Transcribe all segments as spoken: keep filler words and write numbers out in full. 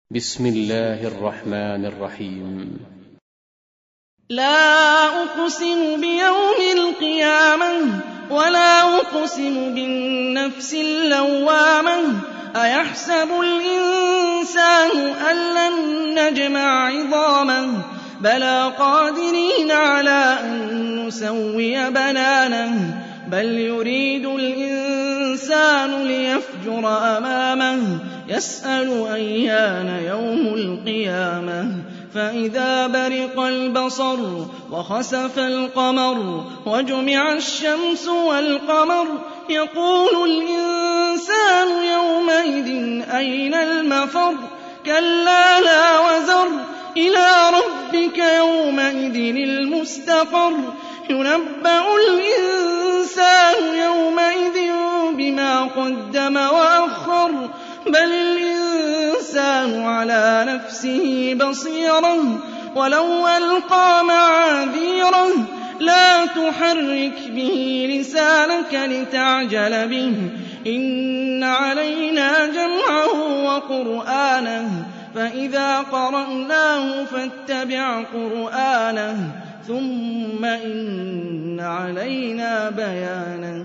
بسم الله الرحمن الرحيم. لا أقسم بيوم القيامة ولا أقسم بالنفس اللوامة أيحسب الإنسان أن لن نجمع عظامه بلى قادرين على أن نسوي بنانه بل يريد الإنسان ليفجر أمامه يسأل أيان يوم القيامة فإذا برق البصر وخسف القمر وجمع الشمس والقمر يقول الإنسان يومئذ أين المفر كلا لا وزر إلى ربك يومئذ المستقر ينبأ الإنسان يومئذ بما قدم وأخر بل الإنسان على نفسه بصيرة ولو ألقى معاذيره لا تحرك به لسانك لتعجل به إن علينا جمعه وقرآنه فإذا قرأناه فاتبع قرآنه ثم إن علينا بيانه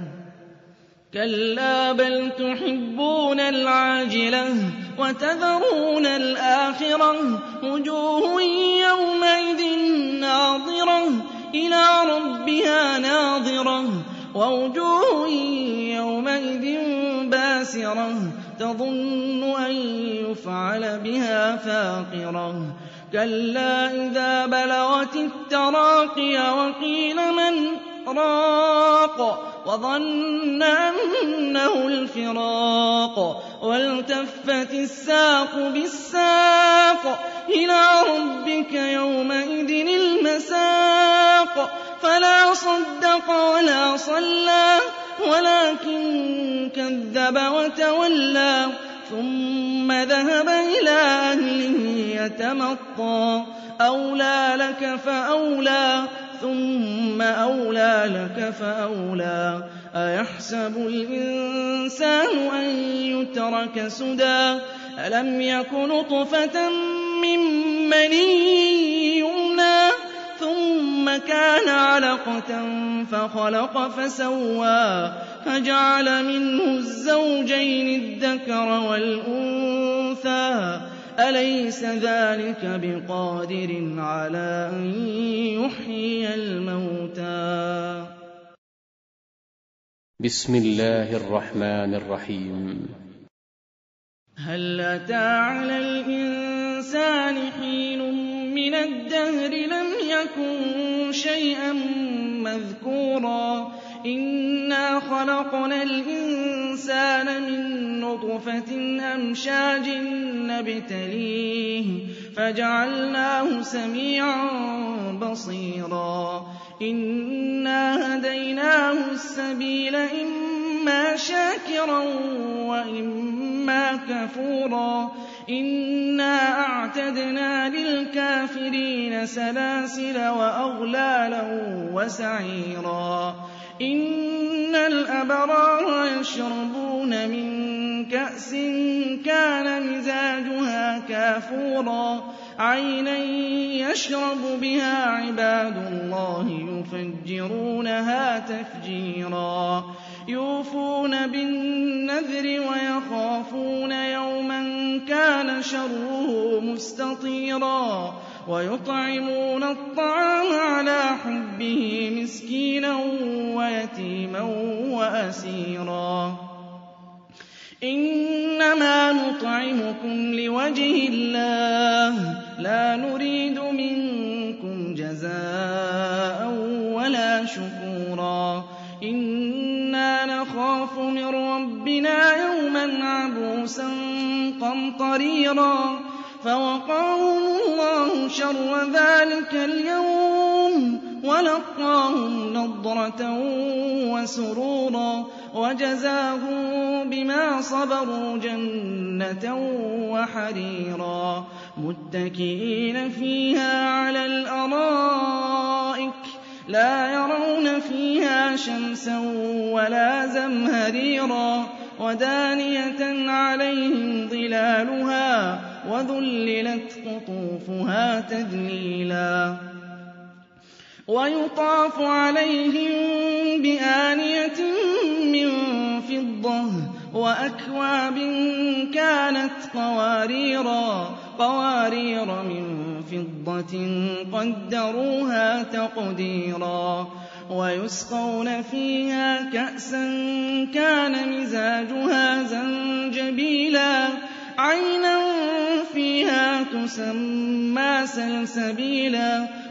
كلا بل تحبون العاجلة وتذرون الآخرة وجوه يومئذ ناظرة إلى ربها ناظرة ووجوه يومئذ باسرة تظن أن يفعل بها فاقرة كلا إذا بلغت التراقي وقيل من راق وظن أنه الفراق والتفت الساق بالساق إلى ربك يومئذ المساق فلا صدق ولا صلى ولكن كذب وتولى ثم ذهب إلى أهله يتمطى أولى لك فأولى ثم أولى لك فأولى أيحسب الإنسان أن يترك سدى ألم يك نطفة من مني يمنى ثم كان علقة فخلق فسوى فجعل منه الزوجين الذكر والأنثى أليس ذلك بقادر على أن يحيي الموتى بسم الله الرحمن الرحيم. هل أتى على الإنسان حين من الدهر لم يكن شيئا مذكورا إنا خلقنا الإنسان من نطفة أمشاج نبتليه فجعلناه سميعا بصيرا إنا هديناه السبيل إما شاكرا وإما كفورا إنا أعتدنا للكافرين سلاسل وأغلالا وسعيرا إن الأبرار يشربون من كأس كان مزاجها كافورا عينا يشرب بها عباد الله يفجرونها تفجيرا يوفون بالنذر ويخافون يوما كان شره مستطيرا ويطعمون الطعام على حبه مسكينا ويتيما وأسيرا إنما نطعمكم لوجه الله لا نريد منكم جزاء ولا شكورا إنا نخاف من ربنا يوما عبوسا قمطريرا فوقاهم الله شر ذلك اليوم ولقاهم نضرة وسرورا وجزاهم بما صبروا جنة وحريرا متكئين فيها على الأرائك لا يرون فيها شمسا ولا زمهريرا ودانية عليهم ظلالها وَذُلِّلَتْ قُطُوفُهَا تَذْلِيلًا وَيُطَافُ عَلَيْهِم بِآنِيَةٍ مِّن فِضَّةٍ وَأَكْوَابٍ كَانَتْ قَوَارِيرَا قَوَارِيرَ مِن فِضَّةٍ قَدَّرُوهَا تَقْدِيرًا وَيُسْقَوْنَ فِيهَا كَأْسًا كَانَ مِزَاجُهَا زَنجَبِيلًا عَيْنًا فِيهَا تُسَمَّىٰ سَلْسَبِيلًا